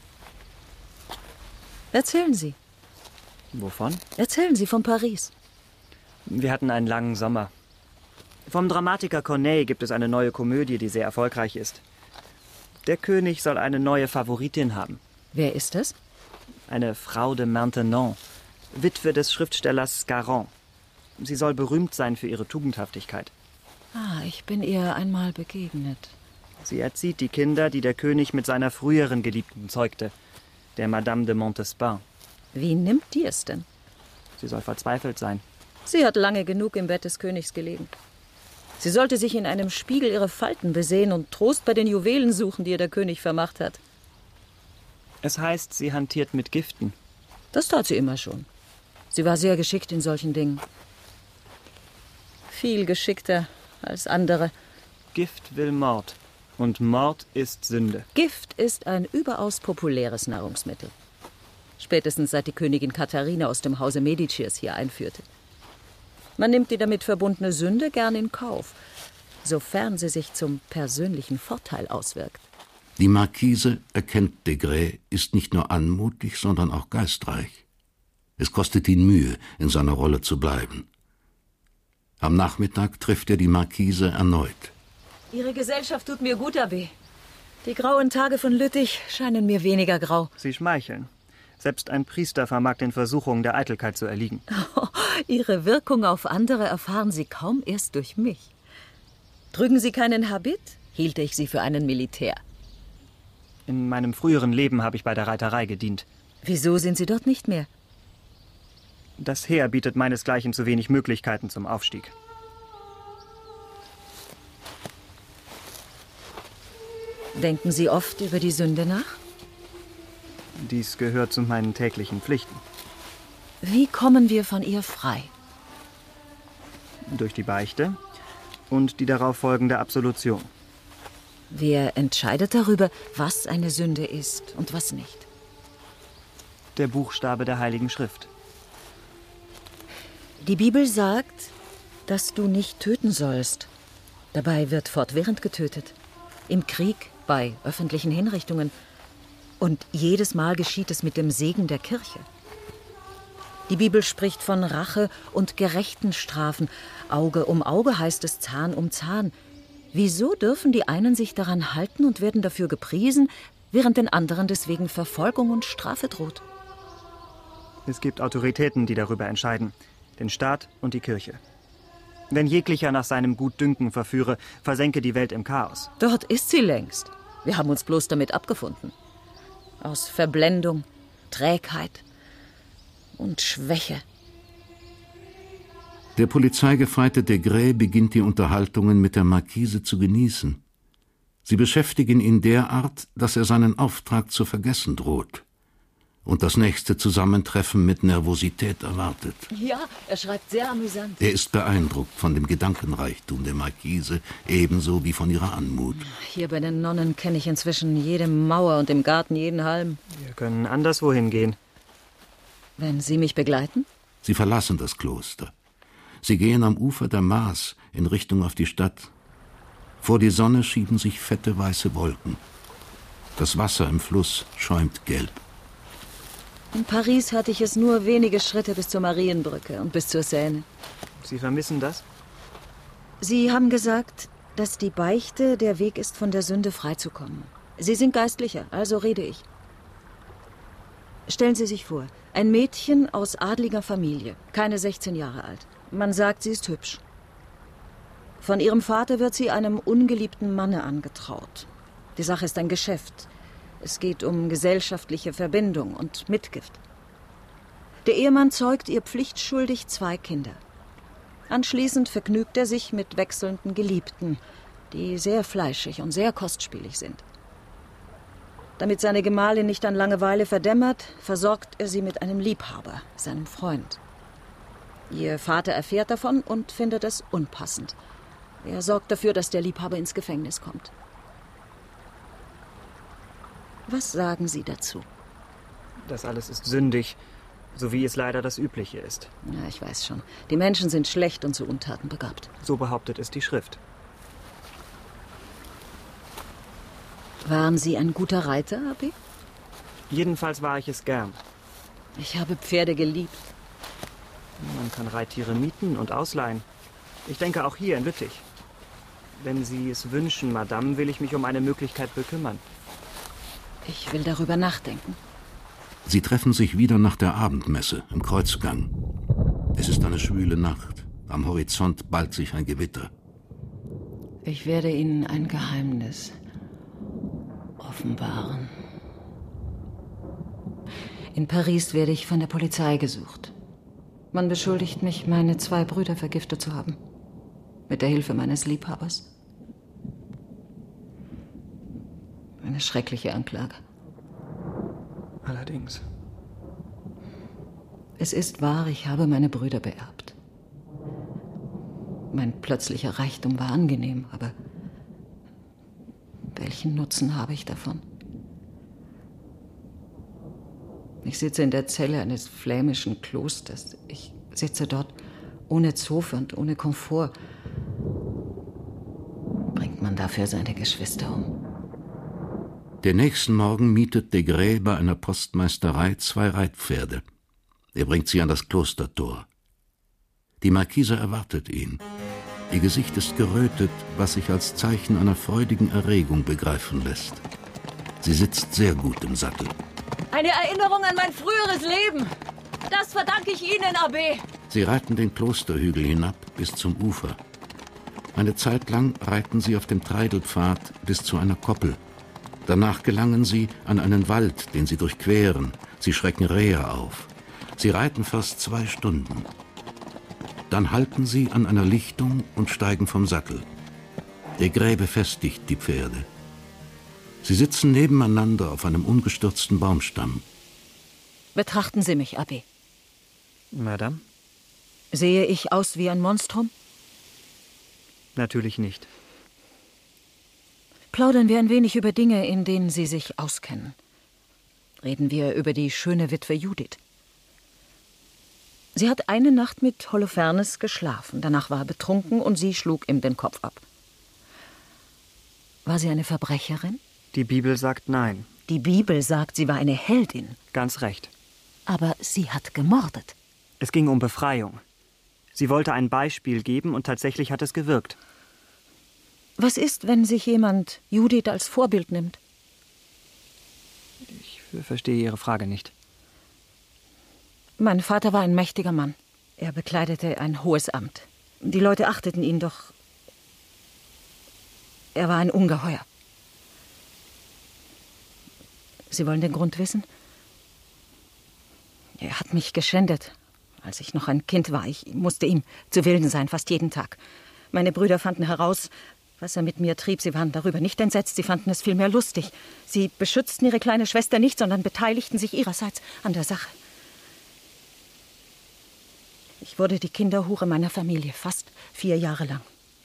Erzählen Sie. Wovon? Erzählen Sie von Paris. Wir hatten einen langen Sommer. Vom Dramatiker Corneille gibt es eine neue Komödie, die sehr erfolgreich ist. Der König soll eine neue Favoritin haben. Wer ist das? Eine Frau de Maintenon, Witwe des Schriftstellers Scarron. Sie soll berühmt sein für ihre Tugendhaftigkeit. Ah, ich bin ihr einmal begegnet. Sie erzieht die Kinder, die der König mit seiner früheren Geliebten zeugte, der Madame de Montespan. Wie nimmt die es denn? Sie soll verzweifelt sein. Sie hat lange genug im Bett des Königs gelegen. Sie sollte sich in einem Spiegel ihre Falten besehen und Trost bei den Juwelen suchen, die ihr der König vermacht hat. Es heißt, sie hantiert mit Giften. Das tat sie immer schon. Sie war sehr geschickt in solchen Dingen. Viel geschickter als andere. Gift will Mord. Und Mord ist Sünde. Gift ist ein überaus populäres Nahrungsmittel. Spätestens seit die Königin Katharina aus dem Hause Medici es hier einführte. Man nimmt die damit verbundene Sünde gern in Kauf, sofern sie sich zum persönlichen Vorteil auswirkt. Die Marquise, erkennt Desgrais, ist nicht nur anmutig, sondern auch geistreich. Es kostet ihn Mühe, in seiner Rolle zu bleiben. Am Nachmittag trifft er die Marquise erneut. Ihre Gesellschaft tut mir gut, Abbé. Die grauen Tage von Lüttich scheinen mir weniger grau. Sie schmeicheln. Selbst ein Priester vermag den Versuchungen der Eitelkeit zu erliegen. Oh, Ihre Wirkung auf andere erfahren Sie kaum erst durch mich. Trügen Sie keinen Habit, hielte ich Sie für einen Militär. In meinem früheren Leben habe ich bei der Reiterei gedient. Wieso sind Sie dort nicht mehr? Das Heer bietet meinesgleichen zu wenig Möglichkeiten zum Aufstieg. Denken Sie oft über die Sünde nach? Dies gehört zu meinen täglichen Pflichten. Wie kommen wir von ihr frei? Durch die Beichte und die darauf folgende Absolution. Wer entscheidet darüber, was eine Sünde ist und was nicht? Der Buchstabe der Heiligen Schrift. Die Bibel sagt, dass du nicht töten sollst. Dabei wird fortwährend getötet. Im Krieg, bei öffentlichen Hinrichtungen. Und jedes Mal geschieht es mit dem Segen der Kirche. Die Bibel spricht von Rache und gerechten Strafen. Auge um Auge heißt es, Zahn um Zahn. Wieso dürfen die einen sich daran halten und werden dafür gepriesen, während den anderen deswegen Verfolgung und Strafe droht? Es gibt Autoritäten, die darüber entscheiden. Den Staat und die Kirche. Wenn jeglicher nach seinem Gutdünken verführe, versenke die Welt im Chaos. Dort ist sie längst. Wir haben uns bloß damit abgefunden. Aus Verblendung, Trägheit und Schwäche. Der Polizeigefeite Desgrais beginnt die Unterhaltungen mit der Marquise zu genießen. Sie beschäftigen ihn derart, dass er seinen Auftrag zu vergessen droht und das nächste Zusammentreffen mit Nervosität erwartet. Ja, er schreibt sehr amüsant. Er ist beeindruckt von dem Gedankenreichtum der Marquise, ebenso wie von ihrer Anmut. Hier bei den Nonnen kenne ich inzwischen jede Mauer und im Garten jeden Halm. Wir können anderswohin gehen. Wenn Sie mich begleiten? Sie verlassen das Kloster. Sie gehen am Ufer der Maas in Richtung auf die Stadt. Vor die Sonne schieben sich fette weiße Wolken. Das Wasser im Fluss schäumt gelb. In Paris hatte ich es nur wenige Schritte bis zur Marienbrücke und bis zur Seine. Sie vermissen das? Sie haben gesagt, dass die Beichte der Weg ist, von der Sünde freizukommen. Sie sind Geistlicher, also rede ich. Stellen Sie sich vor, ein Mädchen aus adliger Familie, keine 16 Jahre alt. Man sagt, sie ist hübsch. Von ihrem Vater wird sie einem ungeliebten Manne angetraut. Die Sache ist ein Geschäft. Es geht um gesellschaftliche Verbindung und Mitgift. Der Ehemann zeugt ihr pflichtschuldig 2 Kinder. Anschließend vergnügt er sich mit wechselnden Geliebten, die sehr fleischig und sehr kostspielig sind. Damit seine Gemahlin nicht an Langeweile verdämmert, versorgt er sie mit einem Liebhaber, seinem Freund. Ihr Vater erfährt davon und findet es unpassend. Er sorgt dafür, dass der Liebhaber ins Gefängnis kommt. Was sagen Sie dazu? Das alles ist sündig, so wie es leider das Übliche ist. Ja, ich weiß schon. Die Menschen sind schlecht und zu Untaten begabt. So behauptet es die Schrift. Waren Sie ein guter Reiter, Abbé? Jedenfalls war ich es gern. Ich habe Pferde geliebt. Man kann Reittiere mieten und ausleihen. Ich denke auch hier in Lüttich. Wenn Sie es wünschen, Madame, will ich mich um eine Möglichkeit bekümmern. Ich will darüber nachdenken. Sie treffen sich wieder nach der Abendmesse im Kreuzgang. Es ist eine schwüle Nacht. Am Horizont ballt sich ein Gewitter. Ich werde Ihnen ein Geheimnis offenbaren. In Paris werde ich von der Polizei gesucht. Man beschuldigt mich, meine 2 Brüder vergiftet zu haben. Mit der Hilfe meines Liebhabers. Eine schreckliche Anklage. Allerdings. Es ist wahr, ich habe meine Brüder beerbt. Mein plötzlicher Reichtum war angenehm, aber welchen Nutzen habe ich davon? Ich sitze in der Zelle eines flämischen Klosters. Ich sitze dort ohne Zofe und ohne Komfort. Bringt man dafür seine Geschwister um? Den nächsten Morgen mietet Degré bei einer Postmeisterei 2 Reitpferde. Er bringt sie an das Klostertor. Die Marquise erwartet ihn. Ihr Gesicht ist gerötet, was sich als Zeichen einer freudigen Erregung begreifen lässt. Sie sitzt sehr gut im Sattel. Eine Erinnerung an mein früheres Leben. Das verdanke ich Ihnen, Abbé. Sie reiten den Klosterhügel hinab bis zum Ufer. Eine Zeit lang reiten sie auf dem Treidelpfad bis zu einer Koppel. Danach gelangen sie an einen Wald, den sie durchqueren. Sie schrecken Rehe auf. Sie reiten fast 2 Stunden. Dann halten sie an einer Lichtung und steigen vom Sattel. Degré befestigt die Pferde. Sie sitzen nebeneinander auf einem umgestürzten Baumstamm. Betrachten Sie mich, Abbé. Madame? Sehe ich aus wie ein Monstrum? Natürlich nicht. Plaudern wir ein wenig über Dinge, in denen Sie sich auskennen. Reden wir über die schöne Witwe Judith. Sie hat eine Nacht mit Holofernes geschlafen. Danach war er betrunken und sie schlug ihm den Kopf ab. War sie eine Verbrecherin? Die Bibel sagt nein. Die Bibel sagt, sie war eine Heldin. Ganz recht. Aber sie hat gemordet. Es ging um Befreiung. Sie wollte ein Beispiel geben und tatsächlich hat es gewirkt. Was ist, wenn sich jemand Judith als Vorbild nimmt? Ich verstehe Ihre Frage nicht. Mein Vater war ein mächtiger Mann. Er bekleidete ein hohes Amt. Die Leute achteten ihn, doch er war ein Ungeheuer. Sie wollen den Grund wissen? Er hat mich geschändet, als ich noch ein Kind war. Ich musste ihm zu Wilden sein, fast jeden Tag. Meine Brüder fanden heraus, was er mit mir trieb. Sie waren darüber nicht entsetzt, sie fanden es vielmehr lustig. Sie beschützten ihre kleine Schwester nicht, sondern beteiligten sich ihrerseits an der Sache. Ich wurde die Kinderhure meiner Familie, fast 4 Jahre lang.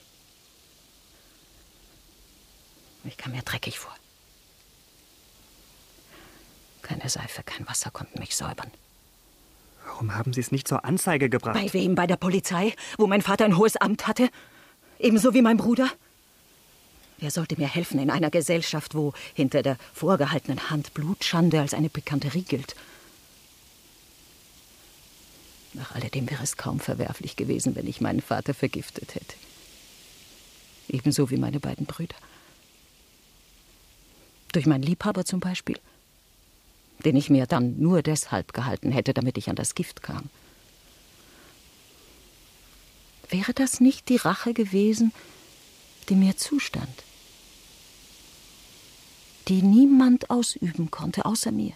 Ich kam mir dreckig vor. Keine Seife, kein Wasser konnten mich säubern. Warum haben Sie es nicht zur Anzeige gebracht? Bei wem? Bei der Polizei, wo mein Vater ein hohes Amt hatte? Ebenso wie mein Bruder? Wer sollte mir helfen in einer Gesellschaft, wo hinter der vorgehaltenen Hand Blutschande als eine Pikanterie gilt? Nach alledem wäre es kaum verwerflich gewesen, wenn ich meinen Vater vergiftet hätte. Ebenso wie meine beiden Brüder. Durch meinen Liebhaber zum Beispiel, den ich mir dann nur deshalb gehalten hätte, damit ich an das Gift kam. Wäre das nicht die Rache gewesen, die mir zustand? Die niemand ausüben konnte, außer mir.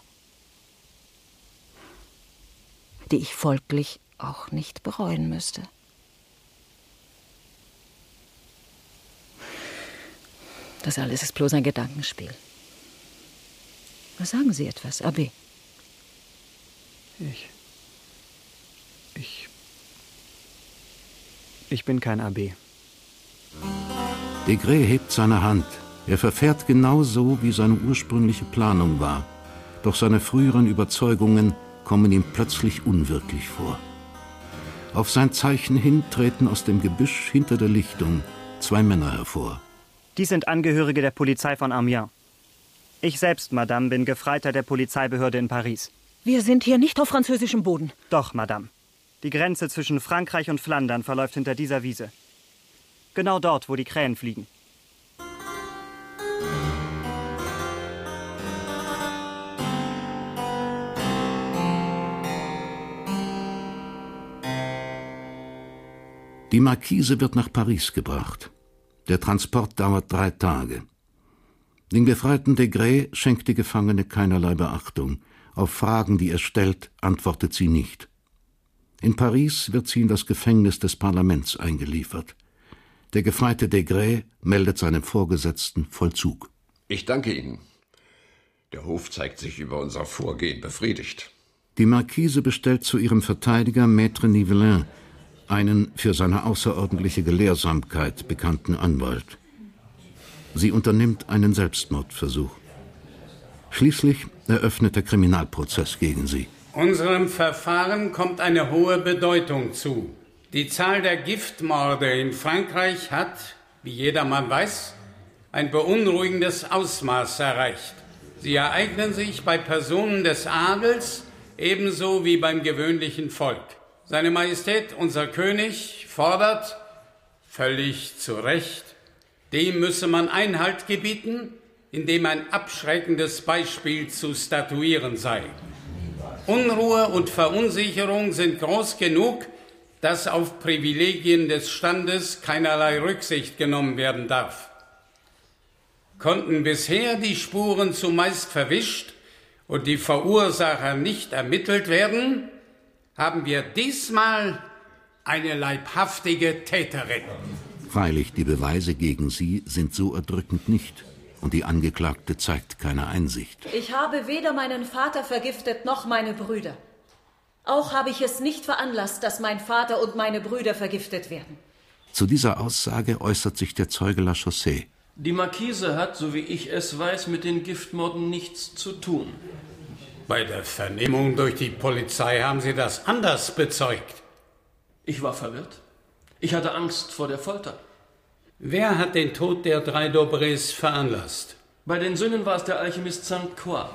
Die ich folglich auch nicht bereuen müsste. Das alles ist bloß ein Gedankenspiel. Sagen Sie etwas, Abbé. Ich bin kein Abbé. Degré hebt seine Hand. Er verfährt genau so, wie seine ursprüngliche Planung war. Doch seine früheren Überzeugungen kommen ihm plötzlich unwirklich vor. Auf sein Zeichen hin treten aus dem Gebüsch hinter der Lichtung 2 Männer hervor. Dies sind Angehörige der Polizei von Amiens. Ich selbst, Madame, bin Gefreiter der Polizeibehörde in Paris. Wir sind hier nicht auf französischem Boden. Doch, Madame. Die Grenze zwischen Frankreich und Flandern verläuft hinter dieser Wiese. Genau dort, wo die Krähen fliegen. Die Marquise wird nach Paris gebracht. Der Transport dauert 3 Tage. Dem befreiten Degré schenkt die Gefangene keinerlei Beachtung. Auf Fragen, die er stellt, antwortet sie nicht. In Paris wird sie in das Gefängnis des Parlaments eingeliefert. Der gefreite Degré meldet seinem Vorgesetzten Vollzug. Ich danke Ihnen. Der Hof zeigt sich über unser Vorgehen befriedigt. Die Marquise bestellt zu ihrem Verteidiger Maître Nivelin, einen für seine außerordentliche Gelehrsamkeit bekannten Anwalt. Sie unternimmt einen Selbstmordversuch. Schließlich eröffnet der Kriminalprozess gegen sie. Unserem Verfahren kommt eine hohe Bedeutung zu. Die Zahl der Giftmorde in Frankreich hat, wie jedermann weiß, ein beunruhigendes Ausmaß erreicht. Sie ereignen sich bei Personen des Adels ebenso wie beim gewöhnlichen Volk. Seine Majestät, unser König, fordert, völlig zu Recht, dem müsse man Einhalt gebieten, indem ein abschreckendes Beispiel zu statuieren sei. Unruhe und Verunsicherung sind groß genug, dass auf Privilegien des Standes keinerlei Rücksicht genommen werden darf. Konnten bisher die Spuren zumeist verwischt und die Verursacher nicht ermittelt werden, haben wir diesmal eine leibhaftige Täterin. Freilich, die Beweise gegen sie sind so erdrückend nicht. Und die Angeklagte zeigt keine Einsicht. Ich habe weder meinen Vater vergiftet noch meine Brüder. Auch habe ich es nicht veranlasst, dass mein Vater und meine Brüder vergiftet werden. Zu dieser Aussage äußert sich der Zeuge Lachaussee. Die Marquise hat, so wie ich es weiß, mit den Giftmorden nichts zu tun. Bei der Vernehmung durch die Polizei haben Sie das anders bezeugt. Ich war verwirrt. Ich hatte Angst vor der Folter. Wer hat den Tod der 3 Daubrés veranlasst? Bei den Söhnen war es der Alchemist St. Croix.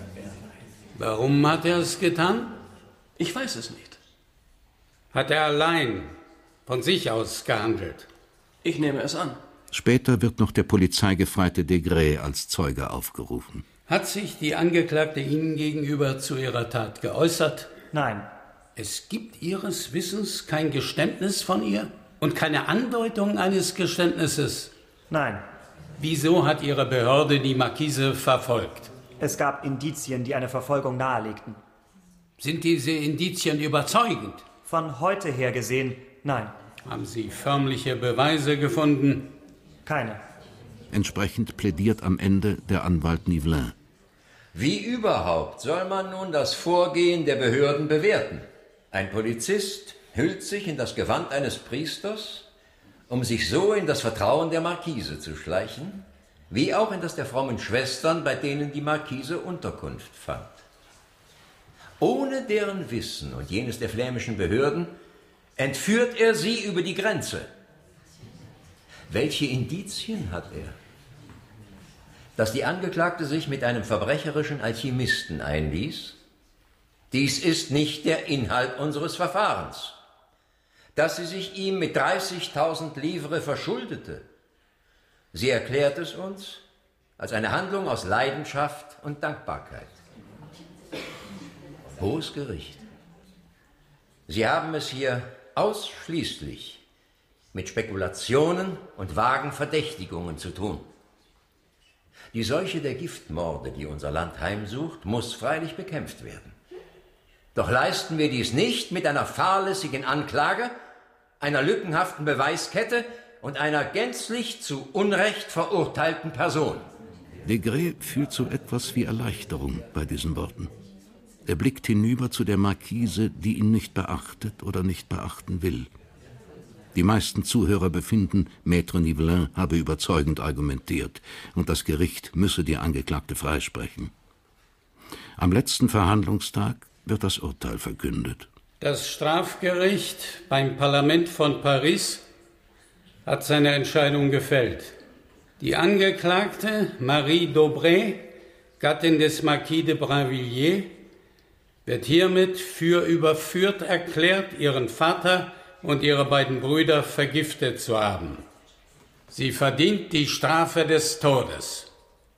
Warum hat er es getan? Ich weiß es nicht. Hat er allein von sich aus gehandelt? Ich nehme es an. Später wird noch der Polizeigefreite Degré als Zeuge aufgerufen. Hat sich die Angeklagte Ihnen gegenüber zu ihrer Tat geäußert? Nein. Es gibt Ihres Wissens kein Geständnis von ihr? Und keine Andeutung eines Geständnisses? Nein. Wieso hat Ihre Behörde die Marquise verfolgt? Es gab Indizien, die eine Verfolgung nahelegten. Sind diese Indizien überzeugend? Von heute her gesehen, nein. Haben Sie förmliche Beweise gefunden? Keine. Entsprechend plädiert am Ende der Anwalt Nivelin. Wie überhaupt soll man nun das Vorgehen der Behörden bewerten? Ein Polizist hüllt sich in das Gewand eines Priesters, um sich so in das Vertrauen der Marquise zu schleichen, wie auch in das der frommen Schwestern, bei denen die Marquise Unterkunft fand. Ohne deren Wissen und jenes der flämischen Behörden entführt er sie über die Grenze. Welche Indizien hat er? Dass die Angeklagte sich mit einem verbrecherischen Alchemisten einließ? Dies ist nicht der Inhalt unseres Verfahrens. Dass sie sich ihm mit 30.000 Livres verschuldete. Sie erklärt es uns als eine Handlung aus Leidenschaft und Dankbarkeit. Hohes Gericht. Sie haben es hier ausschließlich mit Spekulationen und vagen Verdächtigungen zu tun. Die Seuche der Giftmorde, die unser Land heimsucht, muss freilich bekämpft werden. Doch leisten wir dies nicht mit einer fahrlässigen Anklage, einer lückenhaften Beweiskette und einer gänzlich zu Unrecht verurteilten Person. Degré fühlt so etwas wie Erleichterung bei diesen Worten. Er blickt hinüber zu der Marquise, die ihn nicht beachtet oder nicht beachten will. Die meisten Zuhörer befinden, Maître Nivelin habe überzeugend argumentiert und das Gericht müsse die Angeklagte freisprechen. Am letzten Verhandlungstag wird das Urteil verkündet. Das Strafgericht beim Parlament von Paris hat seine Entscheidung gefällt. Die Angeklagte Marie Daubré, Gattin des Marquis de Brinvilliers, wird hiermit für überführt erklärt, ihren Vater und ihre beiden Brüder vergiftet zu haben. Sie verdient die Strafe des Todes.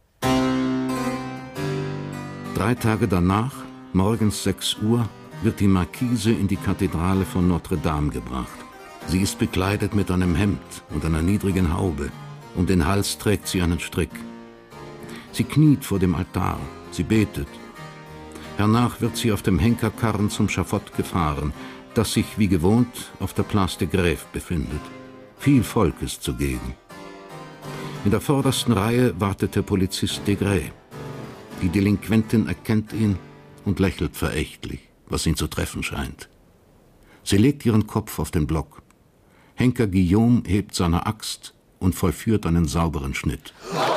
3 Tage danach, morgens 6 Uhr, wird die Marquise in die Kathedrale von Notre Dame gebracht. Sie ist bekleidet mit einem Hemd und einer niedrigen Haube. Um den Hals trägt sie einen Strick. Sie kniet vor dem Altar, sie betet. Hernach wird sie auf dem Henkerkarren zum Schafott gefahren, das sich wie gewohnt auf der Place de Grève befindet. Viel Volk ist zugegen. In der vordersten Reihe wartet der Polizist Degré. Die Delinquentin erkennt ihn und lächelt verächtlich, was ihn zu treffen scheint. Sie legt ihren Kopf auf den Block. Henker Guillaume hebt seine Axt und vollführt einen sauberen Schnitt.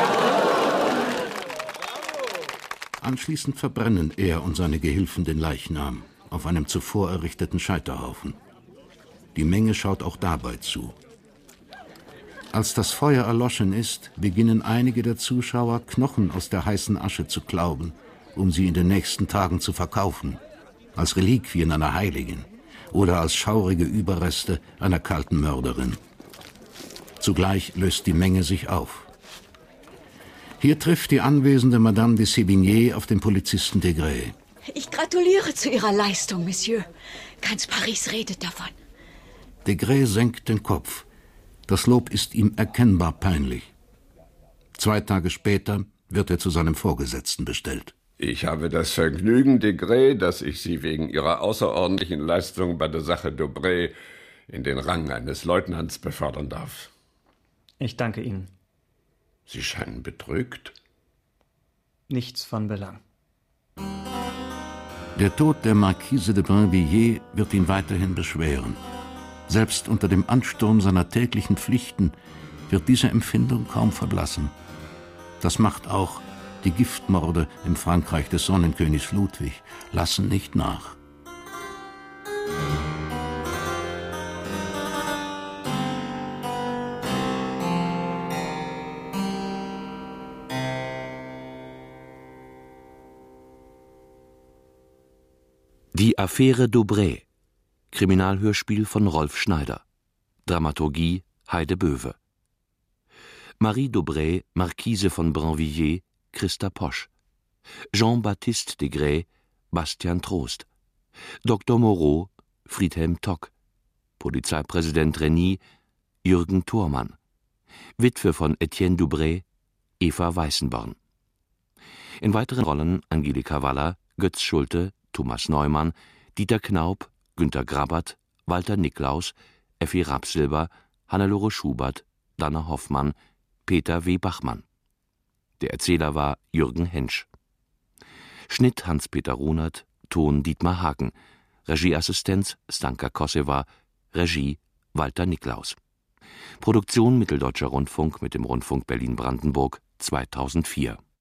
Anschließend verbrennen er und seine Gehilfen den Leichnam auf einem zuvor errichteten Scheiterhaufen. Die Menge schaut auch dabei zu. Als das Feuer erloschen ist, beginnen einige der Zuschauer, Knochen aus der heißen Asche zu klauben, um sie in den nächsten Tagen zu verkaufen, als Reliquien einer Heiligen oder als schaurige Überreste einer kalten Mörderin. Zugleich löst die Menge sich auf. Hier trifft die anwesende Madame de Sévigné auf den Polizisten Desgrais. Ich gratuliere zu Ihrer Leistung, Monsieur. Ganz Paris redet davon. Desgrais senkt den Kopf. Das Lob ist ihm erkennbar peinlich. 2 Tage später wird er zu seinem Vorgesetzten bestellt. Ich habe das Vergnügen, Desgrais, dass ich Sie wegen Ihrer außerordentlichen Leistung bei der Sache Daubrée in den Rang eines Leutnants befördern darf. Ich danke Ihnen. Sie scheinen bedrückt. Nichts von Belang. Der Tod der Marquise de Brinvilliers wird ihn weiterhin beschweren. Selbst unter dem Ansturm seiner täglichen Pflichten wird diese Empfindung kaum verblassen. Das macht auch die Giftmorde im Frankreich des Sonnenkönigs Ludwig, lassen nicht nach. Die Affäre Daubrée. Kriminalhörspiel von Rolf Schneider. Dramaturgie Heide Böwe. Marie Daubrée, Marquise von Brinvilliers, Christa Posch. Jean-Baptiste Desgrais, Bastian Trost. Dr. Moreau, Friedhelm Tock. Polizeipräsident Reny, Jürgen Thormann. Witwe von Etienne Daubrée, Eva Weißenborn. In weiteren Rollen Angelika Waller, Götz Schulte, Thomas Neumann, Dieter Knaub, Günter Grabat, Walter Niklaus, Effi Rapsilber, Hannelore Schubert, Dana Hoffmann, Peter W. Bachmann. Der Erzähler war Jürgen Hensch. Schnitt Hans-Peter Runert, Ton Dietmar Hagen, Regieassistenz Stanka Kosewa, Regie Walter Niklaus. Produktion Mitteldeutscher Rundfunk mit dem Rundfunk Berlin-Brandenburg 2004.